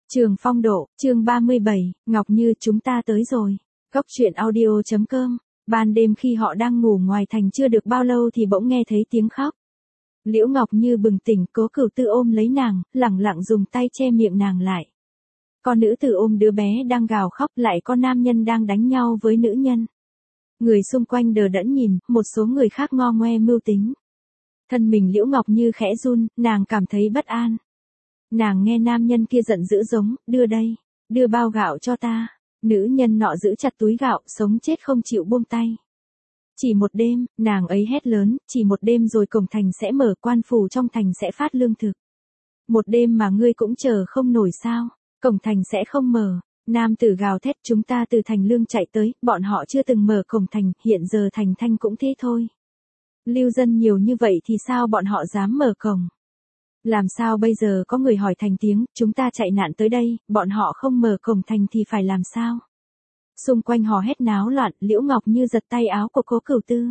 Trường Phong Độ, chương 37, Ngọc Như chúng ta tới rồi. Góc truyện audio.com. Ban đêm khi họ đang ngủ ngoài thành chưa được bao lâu thì bỗng nghe thấy tiếng khóc. Liễu Ngọc Như bừng tỉnh, Cố Cửu Tư ôm lấy nàng, lẳng lặng dùng tay che miệng nàng lại. Con nữ tử ôm đứa bé đang gào khóc, lại con nam nhân đang đánh nhau với nữ nhân. Người xung quanh đờ đẫn nhìn, một số người khác ngo ngoe mưu tính. Thân mình Liễu Ngọc Như khẽ run, nàng cảm thấy bất an. Nàng nghe nam nhân kia giận dữ giống, đưa đây, đưa bao gạo cho ta. Nữ nhân nọ giữ chặt túi gạo, sống chết không chịu buông tay. Chỉ một đêm, nàng ấy hét lớn, chỉ một đêm rồi cổng thành sẽ mở, quan phủ trong thành sẽ phát lương thực. Một đêm mà ngươi cũng chờ không nổi sao, cổng thành sẽ không mở. Nam tử gào thét, chúng ta từ thành lương chạy tới, bọn họ chưa từng mở cổng thành, hiện giờ thành thanh cũng thế thôi. Lưu dân nhiều như vậy thì sao bọn họ dám mở cổng? Làm sao bây giờ có người hỏi thành tiếng, chúng ta chạy nạn tới đây, bọn họ không mở cổng thành thì phải làm sao? Xung quanh hò hét náo loạn, Liễu Ngọc Như giật tay áo của Cố Cửu Tư.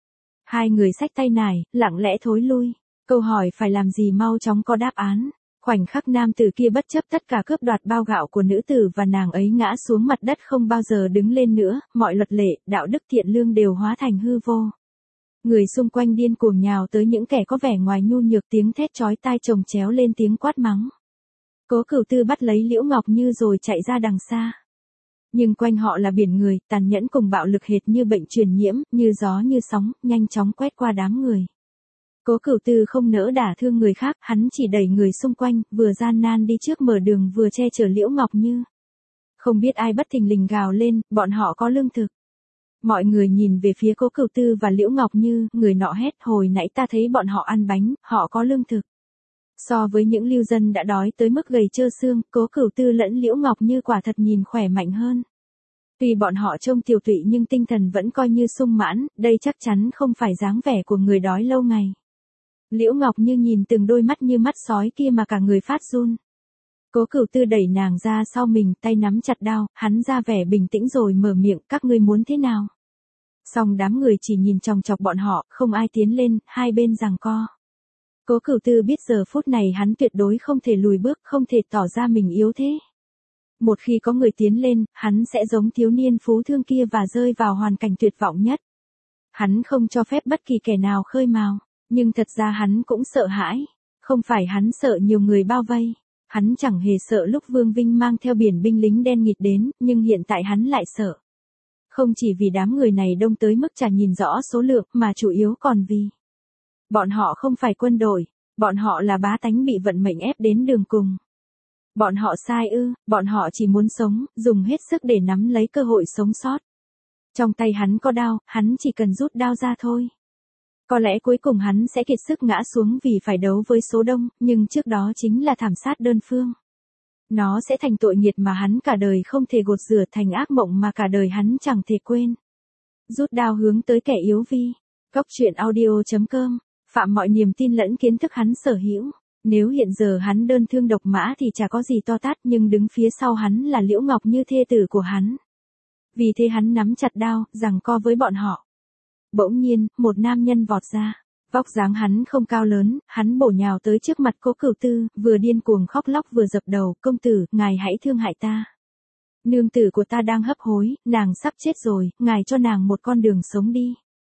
Hai người xách tay nải, lặng lẽ thối lui. Câu hỏi phải làm gì mau chóng có đáp án. Khoảnh khắc nam tử kia bất chấp tất cả cướp đoạt bao gạo của nữ tử và nàng ấy ngã xuống mặt đất không bao giờ đứng lên nữa, mọi luật lệ, đạo đức thiện lương đều hóa thành hư vô. Người xung quanh điên cuồng nhào tới những kẻ có vẻ ngoài nhu nhược, tiếng thét chói tai chồng chéo lên tiếng quát mắng. Cố Cửu Tư bắt lấy Liễu Ngọc Như rồi chạy ra đằng xa. Nhưng quanh họ là biển người, tàn nhẫn cùng bạo lực hệt như bệnh truyền nhiễm, như gió như sóng, nhanh chóng quét qua đám người. Cố Cửu Tư không nỡ đả thương người khác, hắn chỉ đẩy người xung quanh, vừa gian nan đi trước mở đường vừa che chở Liễu Ngọc Như. Không biết ai bất thình lình gào lên, bọn họ có lương thực. Mọi người nhìn về phía Cố Cửu Tư và Liễu Ngọc Như, người nọ hét, hồi nãy ta thấy bọn họ ăn bánh, họ có lương thực. So với những lưu dân đã đói tới mức gầy trơ xương, Cố Cửu Tư lẫn Liễu Ngọc Như quả thật nhìn khỏe mạnh hơn. Tuy bọn họ trông tiều tụy nhưng tinh thần vẫn coi như sung mãn, đây chắc chắn không phải dáng vẻ của người đói lâu ngày. Liễu Ngọc Như nhìn từng đôi mắt như mắt sói kia mà cả người phát run. Cố Cửu Tư đẩy nàng ra sau mình, tay nắm chặt đao, hắn ra vẻ bình tĩnh rồi mở miệng, các ngươi muốn thế nào? Song đám người chỉ nhìn chòng chọc bọn họ, không ai tiến lên, hai bên giằng co. Cố Cửu Tư biết giờ phút này hắn tuyệt đối không thể lùi bước, không thể tỏ ra mình yếu thế. Một khi có người tiến lên, hắn sẽ giống thiếu niên phú thương kia và rơi vào hoàn cảnh tuyệt vọng nhất. Hắn không cho phép bất kỳ kẻ nào khơi mào, nhưng thật ra hắn cũng sợ hãi. Không phải hắn sợ nhiều người bao vây, hắn chẳng hề sợ lúc Vương Vinh mang theo biển binh lính đen nghịt đến, nhưng hiện tại hắn lại sợ. Không chỉ vì đám người này đông tới mức chả nhìn rõ số lượng, mà chủ yếu còn vì bọn họ không phải quân đội, bọn họ là bá tánh bị vận mệnh ép đến đường cùng. Bọn họ sai ư, bọn họ chỉ muốn sống, dùng hết sức để nắm lấy cơ hội sống sót. Trong tay hắn có đao, hắn chỉ cần rút đao ra thôi. Có lẽ cuối cùng hắn sẽ kiệt sức ngã xuống vì phải đấu với số đông, nhưng trước đó chính là thảm sát đơn phương. Nó sẽ thành tội nghiệt mà hắn cả đời không thể gột rửa, thành ác mộng mà cả đời hắn chẳng thể quên. Rút đao hướng tới kẻ yếu vi. Góc truyện audio.com. Phạm mọi niềm tin lẫn kiến thức hắn sở hữu. Nếu hiện giờ hắn đơn thương độc mã thì chả có gì to tát, nhưng đứng phía sau hắn là Liễu Ngọc Như thê tử của hắn. Vì thế hắn nắm chặt đao, giằng co với bọn họ. Bỗng nhiên, một nam nhân vọt ra. Vóc dáng hắn không cao lớn, hắn bổ nhào tới trước mặt Cố Cửu Tư, vừa điên cuồng khóc lóc vừa dập đầu, công tử, ngài hãy thương hại ta. Nương tử của ta đang hấp hối, nàng sắp chết rồi, ngài cho nàng một con đường sống đi.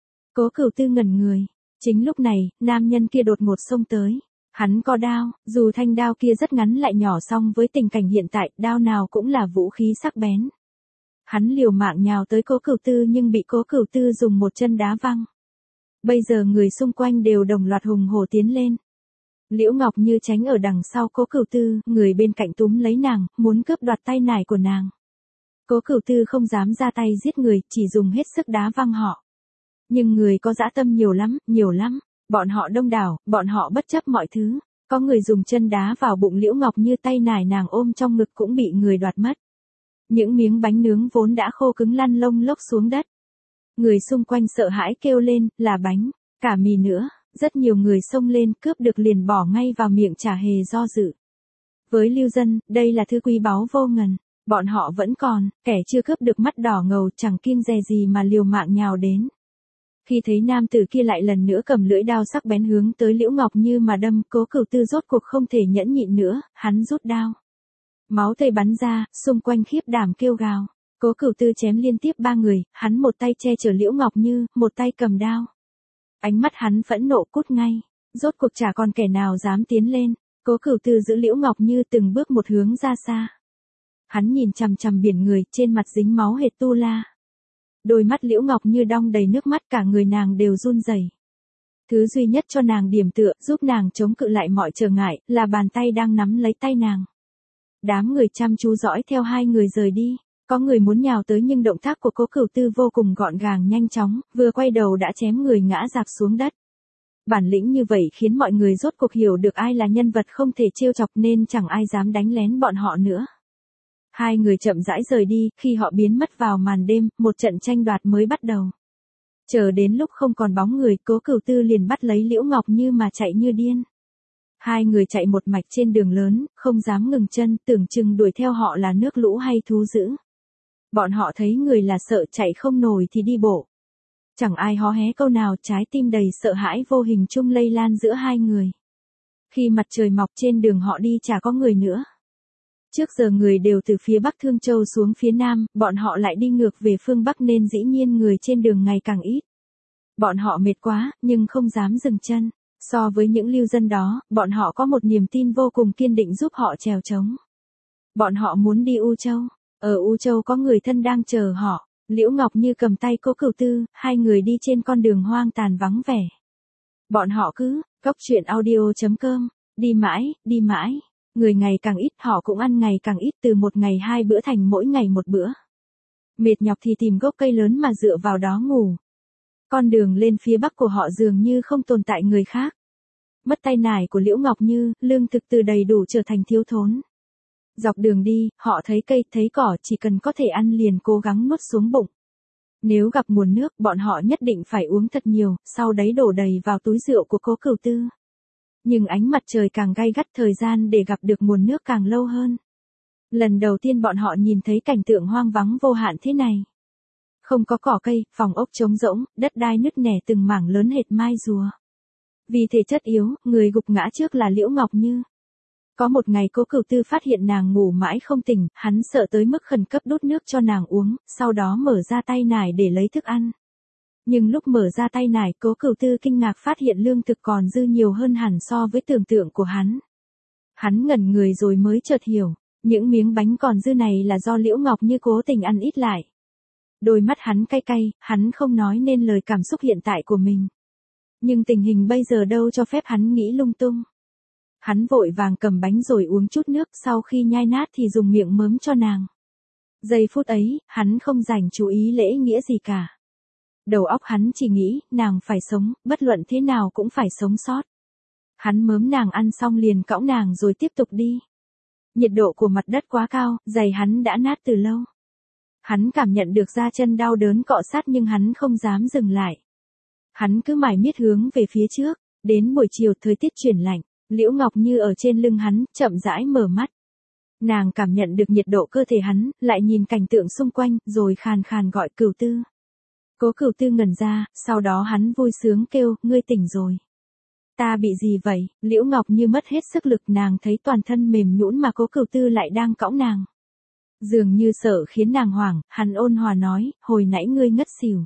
Cố Cửu Tư ngẩn người. Chính lúc này, nam nhân kia đột ngột xông tới. Hắn có đao, dù thanh đao kia rất ngắn lại nhỏ, song với tình cảnh hiện tại, đao nào cũng là vũ khí sắc bén. Hắn liều mạng nhào tới Cố Cửu Tư nhưng bị Cố Cửu Tư dùng một chân đá văng. Bây giờ người xung quanh đều đồng loạt hùng hổ tiến lên. Liễu Ngọc Như tránh ở đằng sau Cố Cửu Tư, người bên cạnh túm lấy nàng, muốn cướp đoạt tay nải của nàng. Cố Cửu Tư không dám ra tay giết người, chỉ dùng hết sức đá văng họ. Nhưng người có dã tâm nhiều lắm. Bọn họ đông đảo, bọn họ bất chấp mọi thứ. Có người dùng chân đá vào bụng Liễu Ngọc Như, tay nải nàng ôm trong ngực cũng bị người đoạt mất. Những miếng bánh nướng vốn đã khô cứng lăn lông lốc xuống đất. Người xung quanh sợ hãi kêu lên, là bánh, cả mì nữa. Rất nhiều người xông lên, cướp được liền bỏ ngay vào miệng chả hề do dự. Với lưu dân, đây là thứ quý báu vô ngần. Bọn họ vẫn còn, kẻ chưa cướp được mắt đỏ ngầu chẳng kiêng dè gì mà liều mạng nhào đến. Khi thấy nam tử kia lại lần nữa cầm lưỡi đao sắc bén hướng tới Liễu Ngọc Như mà đâm, Cố Cửu Tư rốt cuộc không thể nhẫn nhịn nữa, hắn rút đao. Máu tươi bắn ra, xung quanh khiếp đảm kêu gào. Cố Cửu Tư chém liên tiếp 3 người, hắn một tay che chở Liễu Ngọc Như, một tay cầm đao. Ánh mắt hắn phẫn nộ cút ngay, rốt cuộc chả còn kẻ nào dám tiến lên. Cố Cửu Tư giữ Liễu Ngọc Như từng bước một hướng ra xa. Hắn nhìn chằm chằm biển người, trên mặt dính máu hệt tu la. Đôi mắt Liễu Ngọc Như đong đầy nước mắt, cả người nàng đều run rẩy. Thứ duy nhất cho nàng điểm tựa, giúp nàng chống cự lại mọi trở ngại, là bàn tay đang nắm lấy tay nàng. Đám người chăm chú dõi theo hai người rời đi. Có người muốn nhào tới nhưng động tác của Cố Cửu Tư vô cùng gọn gàng nhanh chóng, vừa quay đầu đã chém người ngã rạp xuống đất. Bản lĩnh như vậy khiến mọi người rốt cuộc hiểu được ai là nhân vật không thể trêu chọc nên chẳng ai dám đánh lén bọn họ nữa. Hai người chậm rãi rời đi, khi họ biến mất vào màn đêm, một trận tranh đoạt mới bắt đầu. Chờ đến lúc không còn bóng người, Cố Cửu Tư liền bắt lấy Liễu Ngọc Như mà chạy như điên. Hai người chạy một mạch trên đường lớn, không dám ngừng chân, tưởng chừng đuổi theo họ là nước lũ hay thú dữ. Bọn họ thấy người là sợ, chạy không nổi thì đi bộ. Chẳng ai hó hé câu nào, trái tim đầy sợ hãi vô hình chung lây lan giữa hai người. Khi mặt trời mọc trên đường họ đi chả có người nữa. Trước giờ người đều từ phía Bắc Thương Châu xuống phía Nam, bọn họ lại đi ngược về phương Bắc nên dĩ nhiên người trên đường ngày càng ít. Bọn họ mệt quá, nhưng không dám dừng chân. So với những lưu dân đó, bọn họ có một niềm tin vô cùng kiên định giúp họ trèo trống. Bọn họ muốn đi U Châu. Ở U Châu có người thân đang chờ họ. Liễu Ngọc Như cầm tay Cố Cửu Tư, hai người đi trên con đường hoang tàn vắng vẻ. Bọn họ cứ, coctruyện.audio.com, đi mãi, người ngày càng ít, họ cũng ăn ngày càng ít, từ một ngày 2 bữa thành mỗi ngày 1 bữa. Mệt nhọc thì tìm gốc cây lớn mà dựa vào đó ngủ. Con đường lên phía bắc của họ dường như không tồn tại người khác. Mất tay nải của Liễu Ngọc Như, lương thực từ đầy đủ trở thành thiếu thốn. Dọc đường đi, họ thấy cây, thấy cỏ, chỉ cần có thể ăn liền cố gắng nuốt xuống bụng. Nếu gặp nguồn nước, bọn họ nhất định phải uống thật nhiều, sau đấy đổ đầy vào túi rượu của Cố Cửu Tư. Nhưng ánh mặt trời càng gay gắt, thời gian để gặp được nguồn nước càng lâu hơn. Lần đầu tiên bọn họ nhìn thấy cảnh tượng hoang vắng vô hạn thế này. Không có cỏ cây, phòng ốc trống rỗng, đất đai nứt nẻ từng mảng lớn hệt mai rùa. Vì thể chất yếu, người gục ngã trước là Liễu Ngọc Như. Có một ngày Cố Cửu Tư phát hiện nàng ngủ mãi không tỉnh, hắn sợ tới mức khẩn cấp đút nước cho nàng uống, sau đó mở ra tay nải để lấy thức ăn. Nhưng lúc mở ra tay nải, Cố Cửu Tư kinh ngạc phát hiện lương thực còn dư nhiều hơn hẳn so với tưởng tượng của hắn. Hắn ngẩn người rồi mới chợt hiểu, những miếng bánh còn dư này là do Liễu Ngọc Như cố tình ăn ít lại. Đôi mắt hắn cay cay, hắn không nói nên lời cảm xúc hiện tại của mình. Nhưng tình hình bây giờ đâu cho phép hắn nghĩ lung tung. Hắn vội vàng cầm bánh rồi uống chút nước, sau khi nhai nát thì dùng miệng mớm cho nàng. Giây phút ấy, hắn không dành chú ý lễ nghĩa gì cả. Đầu óc hắn chỉ nghĩ, nàng phải sống, bất luận thế nào cũng phải sống sót. Hắn mớm nàng ăn xong liền cõng nàng rồi tiếp tục đi. Nhiệt độ của mặt đất quá cao, giày hắn đã nát từ lâu. Hắn cảm nhận được da chân đau đớn cọ sát nhưng hắn không dám dừng lại. Hắn cứ mải miết hướng về phía trước, đến buổi chiều thời tiết chuyển lạnh, Liễu Ngọc Như ở trên lưng hắn, chậm rãi mở mắt. Nàng cảm nhận được nhiệt độ cơ thể hắn, lại nhìn cảnh tượng xung quanh, rồi khàn khàn gọi Cửu Tư. Cố Cửu Tư ngẩn ra, sau đó hắn vui sướng kêu, ngươi tỉnh rồi. Ta bị gì vậy? Liễu Ngọc Như mất hết sức lực, nàng thấy toàn thân mềm nhũn mà Cố Cửu Tư lại đang cõng nàng. Dường như sợ khiến nàng hoảng, hắn ôn hòa nói, hồi nãy ngươi ngất xỉu.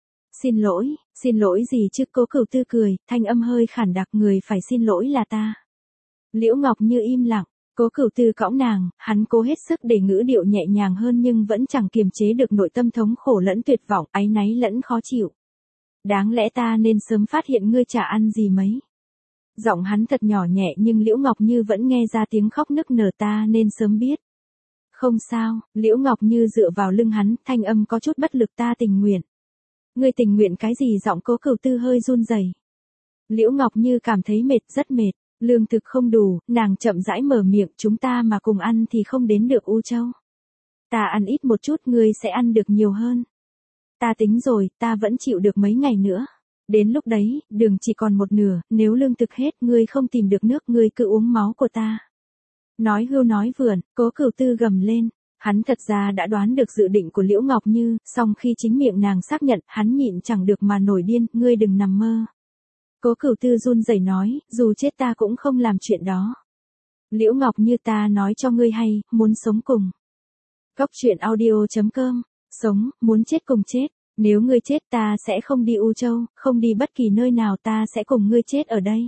Xin lỗi gì chứ? Cố Cửu Tư cười, thanh âm hơi khản đặc, người phải xin lỗi là ta. Liễu Ngọc Như im lặng, Cố Cửu Tư cõng nàng, hắn cố hết sức để ngữ điệu nhẹ nhàng hơn nhưng vẫn chẳng kiềm chế được nội tâm thống khổ lẫn tuyệt vọng, áy náy lẫn khó chịu. Đáng lẽ ta nên sớm phát hiện ngươi chả ăn gì mấy. Giọng hắn thật nhỏ nhẹ nhưng Liễu Ngọc Như vẫn nghe ra tiếng khóc nức nở, ta nên sớm biết. Không sao, Liễu Ngọc Như dựa vào lưng hắn, thanh âm có chút bất lực, ta tình nguyện. Ngươi tình nguyện cái gì? Giọng Cố Cửu Tư hơi run rẩy. Liễu Ngọc Như cảm thấy mệt, rất mệt, lương thực không đủ, nàng chậm rãi mở miệng, chúng ta mà cùng ăn thì không đến được U Châu. Ta ăn ít một chút, ngươi sẽ ăn được nhiều hơn. Ta tính rồi, ta vẫn chịu được mấy ngày nữa. Đến lúc đấy, đường chỉ còn một nửa, nếu lương thực hết, ngươi không tìm được nước, ngươi cứ uống máu của ta. Nói hưu nói vượn, Cố Cửu Tư gầm lên. Hắn thật ra đã đoán được dự định của Liễu Ngọc Như, song khi chính miệng nàng xác nhận, hắn nhịn chẳng được mà nổi điên, ngươi đừng nằm mơ. Cố Cửu Tư run rẩy nói, dù chết ta cũng không làm chuyện đó. Liễu Ngọc Như ta nói cho ngươi hay, muốn sống cùng. Cốc truyện audio.com, sống, muốn chết cùng chết. Nếu ngươi chết ta sẽ không đi U Châu, không đi bất kỳ nơi nào, ta sẽ cùng ngươi chết ở đây.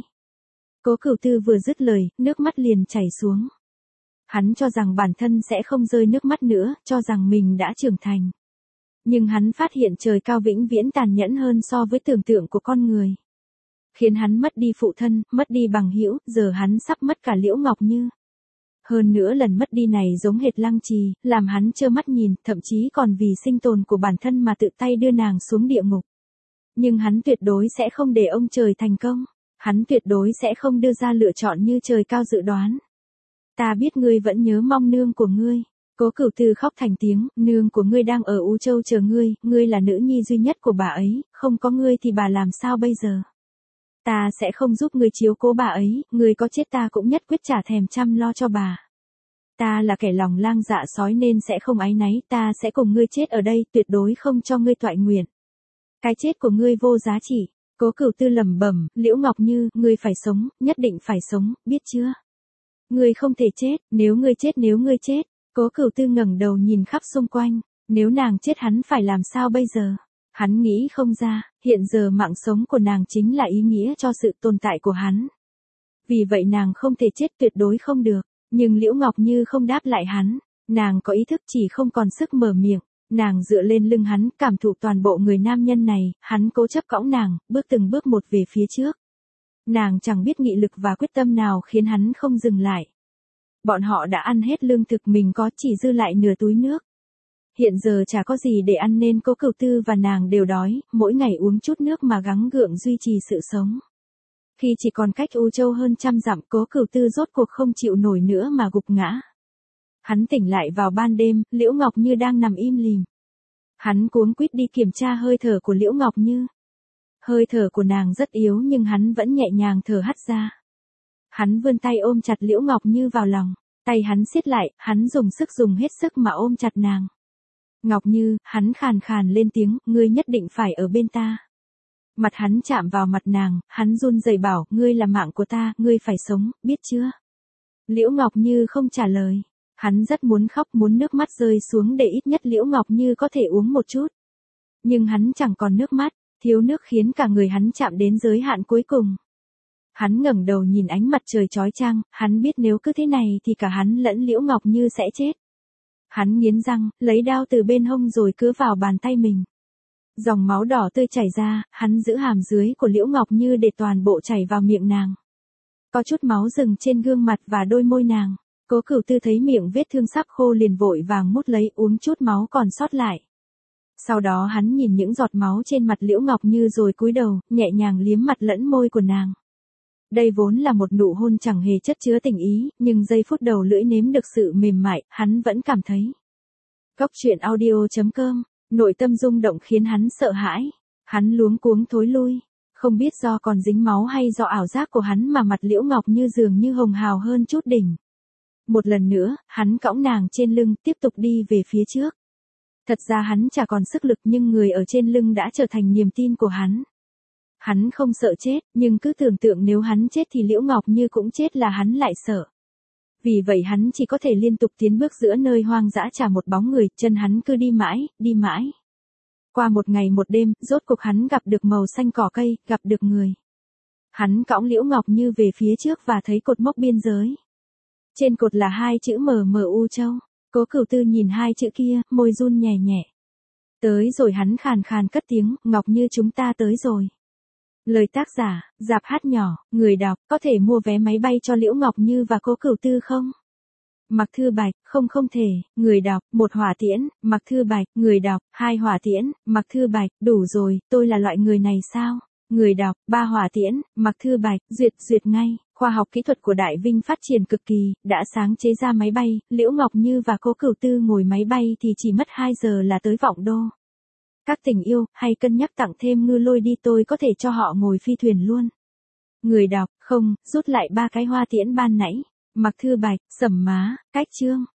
Cố Cửu Tư vừa dứt lời, nước mắt liền chảy xuống. Hắn cho rằng bản thân sẽ không rơi nước mắt nữa, cho rằng mình đã trưởng thành. Nhưng hắn phát hiện trời cao vĩnh viễn tàn nhẫn hơn so với tưởng tượng của con người. Khiến hắn mất đi phụ thân, mất đi bằng hữu, giờ hắn sắp mất cả Liễu Ngọc Như. Hơn nữa lần mất đi này giống hệt Lăng Trì, làm hắn trơ mắt nhìn, thậm chí còn vì sinh tồn của bản thân mà tự tay đưa nàng xuống địa ngục. Nhưng hắn tuyệt đối sẽ không để ông trời thành công. Hắn tuyệt đối sẽ không đưa ra lựa chọn như trời cao dự đoán. Ta biết ngươi vẫn nhớ mong nương của ngươi. Cố Cửu Tư khóc thành tiếng, nương của ngươi đang ở U Châu chờ ngươi, ngươi là nữ nhi duy nhất của bà ấy, không có ngươi thì bà làm sao bây giờ? Ta sẽ không giúp ngươi chiếu cố bà ấy, ngươi có chết ta cũng nhất quyết chả thèm chăm lo cho bà. Ta là kẻ lòng lang dạ sói nên sẽ không áy náy, ta sẽ cùng ngươi chết ở đây, tuyệt đối không cho ngươi toại nguyện. Cái chết của ngươi vô giá trị. Cố Cửu Tư lẩm bẩm, Liễu Ngọc Như, ngươi phải sống, nhất định phải sống, biết chưa? Ngươi không thể chết, nếu ngươi chết. Cố Cửu Tư ngẩng đầu nhìn khắp xung quanh, nếu nàng chết hắn phải làm sao bây giờ? Hắn nghĩ không ra, hiện giờ mạng sống của nàng chính là ý nghĩa cho sự tồn tại của hắn. Vì vậy nàng không thể chết, tuyệt đối không được, nhưng Liễu Ngọc Như không đáp lại hắn, nàng có ý thức chỉ không còn sức mở miệng, nàng dựa lên lưng hắn, cảm thụ toàn bộ người nam nhân này, hắn cố chấp cõng nàng, bước từng bước một về phía trước. Nàng chẳng biết nghị lực và quyết tâm nào khiến hắn không dừng lại. Bọn họ đã ăn hết lương thực mình có, chỉ dư lại nửa túi nước. Hiện giờ chả có gì để ăn nên Cố Cửu Tư và nàng đều đói, mỗi ngày uống chút nước mà gắng gượng duy trì sự sống. Khi chỉ còn cách U Châu hơn 100 dặm, Cố Cửu Tư rốt cuộc không chịu nổi nữa mà gục ngã. Hắn tỉnh lại vào ban đêm, Liễu Ngọc Như đang nằm im lìm. Hắn cuống quýt đi kiểm tra hơi thở của Liễu Ngọc Như. Hơi thở của nàng rất yếu nhưng hắn vẫn nhẹ nhàng thở hắt ra. Hắn vươn tay ôm chặt Liễu Ngọc Như vào lòng, tay hắn siết lại, hắn dùng hết sức mà ôm chặt nàng. Ngọc Như, hắn khàn khàn lên tiếng, ngươi nhất định phải ở bên ta. Mặt hắn chạm vào mặt nàng, hắn run rẩy bảo, ngươi là mạng của ta, ngươi phải sống, biết chưa? Liễu Ngọc Như không trả lời. Hắn rất muốn khóc, muốn nước mắt rơi xuống để ít nhất Liễu Ngọc Như có thể uống một chút. Nhưng hắn chẳng còn nước mắt, thiếu nước khiến cả người hắn chạm đến giới hạn cuối cùng. Hắn ngẩng đầu nhìn ánh mặt trời chói chang, hắn biết nếu cứ thế này thì cả hắn lẫn Liễu Ngọc Như sẽ chết. Hắn nghiến răng, lấy đao từ bên hông rồi cứa vào bàn tay mình. Dòng máu đỏ tươi chảy ra, hắn giữ hàm dưới của Liễu Ngọc Như để toàn bộ chảy vào miệng nàng. Có chút máu dừng trên gương mặt và đôi môi nàng. Cố Cửu Tư thấy miệng vết thương sắp khô liền vội vàng mút lấy uống chút máu còn sót lại. Sau đó hắn nhìn những giọt máu trên mặt Liễu Ngọc Như rồi cúi đầu, nhẹ nhàng liếm mặt lẫn môi của nàng. Đây vốn là một nụ hôn chẳng hề chất chứa tình ý, nhưng giây phút đầu lưỡi nếm được sự mềm mại, hắn vẫn cảm thấy. Cốc truyện audio.com, nội tâm rung động khiến hắn sợ hãi. Hắn luống cuống thối lui, không biết do còn dính máu hay do ảo giác của hắn mà mặt Liễu Ngọc Như dường như hồng hào hơn chút đỉnh. Một lần nữa, hắn cõng nàng trên lưng, tiếp tục đi về phía trước. Thật ra hắn chả còn sức lực nhưng người ở trên lưng đã trở thành niềm tin của hắn. Hắn không sợ chết, nhưng cứ tưởng tượng nếu hắn chết thì Liễu Ngọc Như cũng chết là hắn lại sợ. Vì vậy hắn chỉ có thể liên tục tiến bước giữa nơi hoang dã chả một bóng người, chân hắn cứ đi mãi, đi mãi. Qua một ngày một đêm, rốt cuộc hắn gặp được màu xanh cỏ cây, gặp được người. Hắn cõng Liễu Ngọc Như về phía trước và thấy cột mốc biên giới. Trên cột là 2 chữ MMU Châu. Cố Cửu Tư nhìn 2 chữ kia, môi run nhẹ nhẹ. Tới rồi, hắn khàn khàn cất tiếng, Ngọc Như chúng ta tới rồi. Lời tác giả, Dạp Hát Nhỏ, người đọc, có thể mua vé máy bay cho Liễu Ngọc Như và Cố Cửu Tư không? Mạc Thư Bạch, không thể, người đọc, 1 hỏa tiễn, Mạc Thư Bạch, người đọc, 2 hỏa tiễn, Mạc Thư Bạch, đủ rồi, tôi là loại người này sao? Người đọc, 3 hỏa tiễn, Mạc Thư Bạch, duyệt ngay. Khoa học kỹ thuật của Đại Vinh phát triển cực kỳ, đã sáng chế ra máy bay, Liễu Ngọc Như và Cố Cửu Tư ngồi máy bay thì chỉ mất 2 giờ là tới Vọng Đô. Các tình yêu, hay cân nhắc tặng thêm ngư lôi đi, tôi có thể cho họ ngồi phi thuyền luôn. Người đọc, không, rút lại 3 cái hoa tiễn ban nãy. Mạc Thư Bạch, sẩm má, cách chương.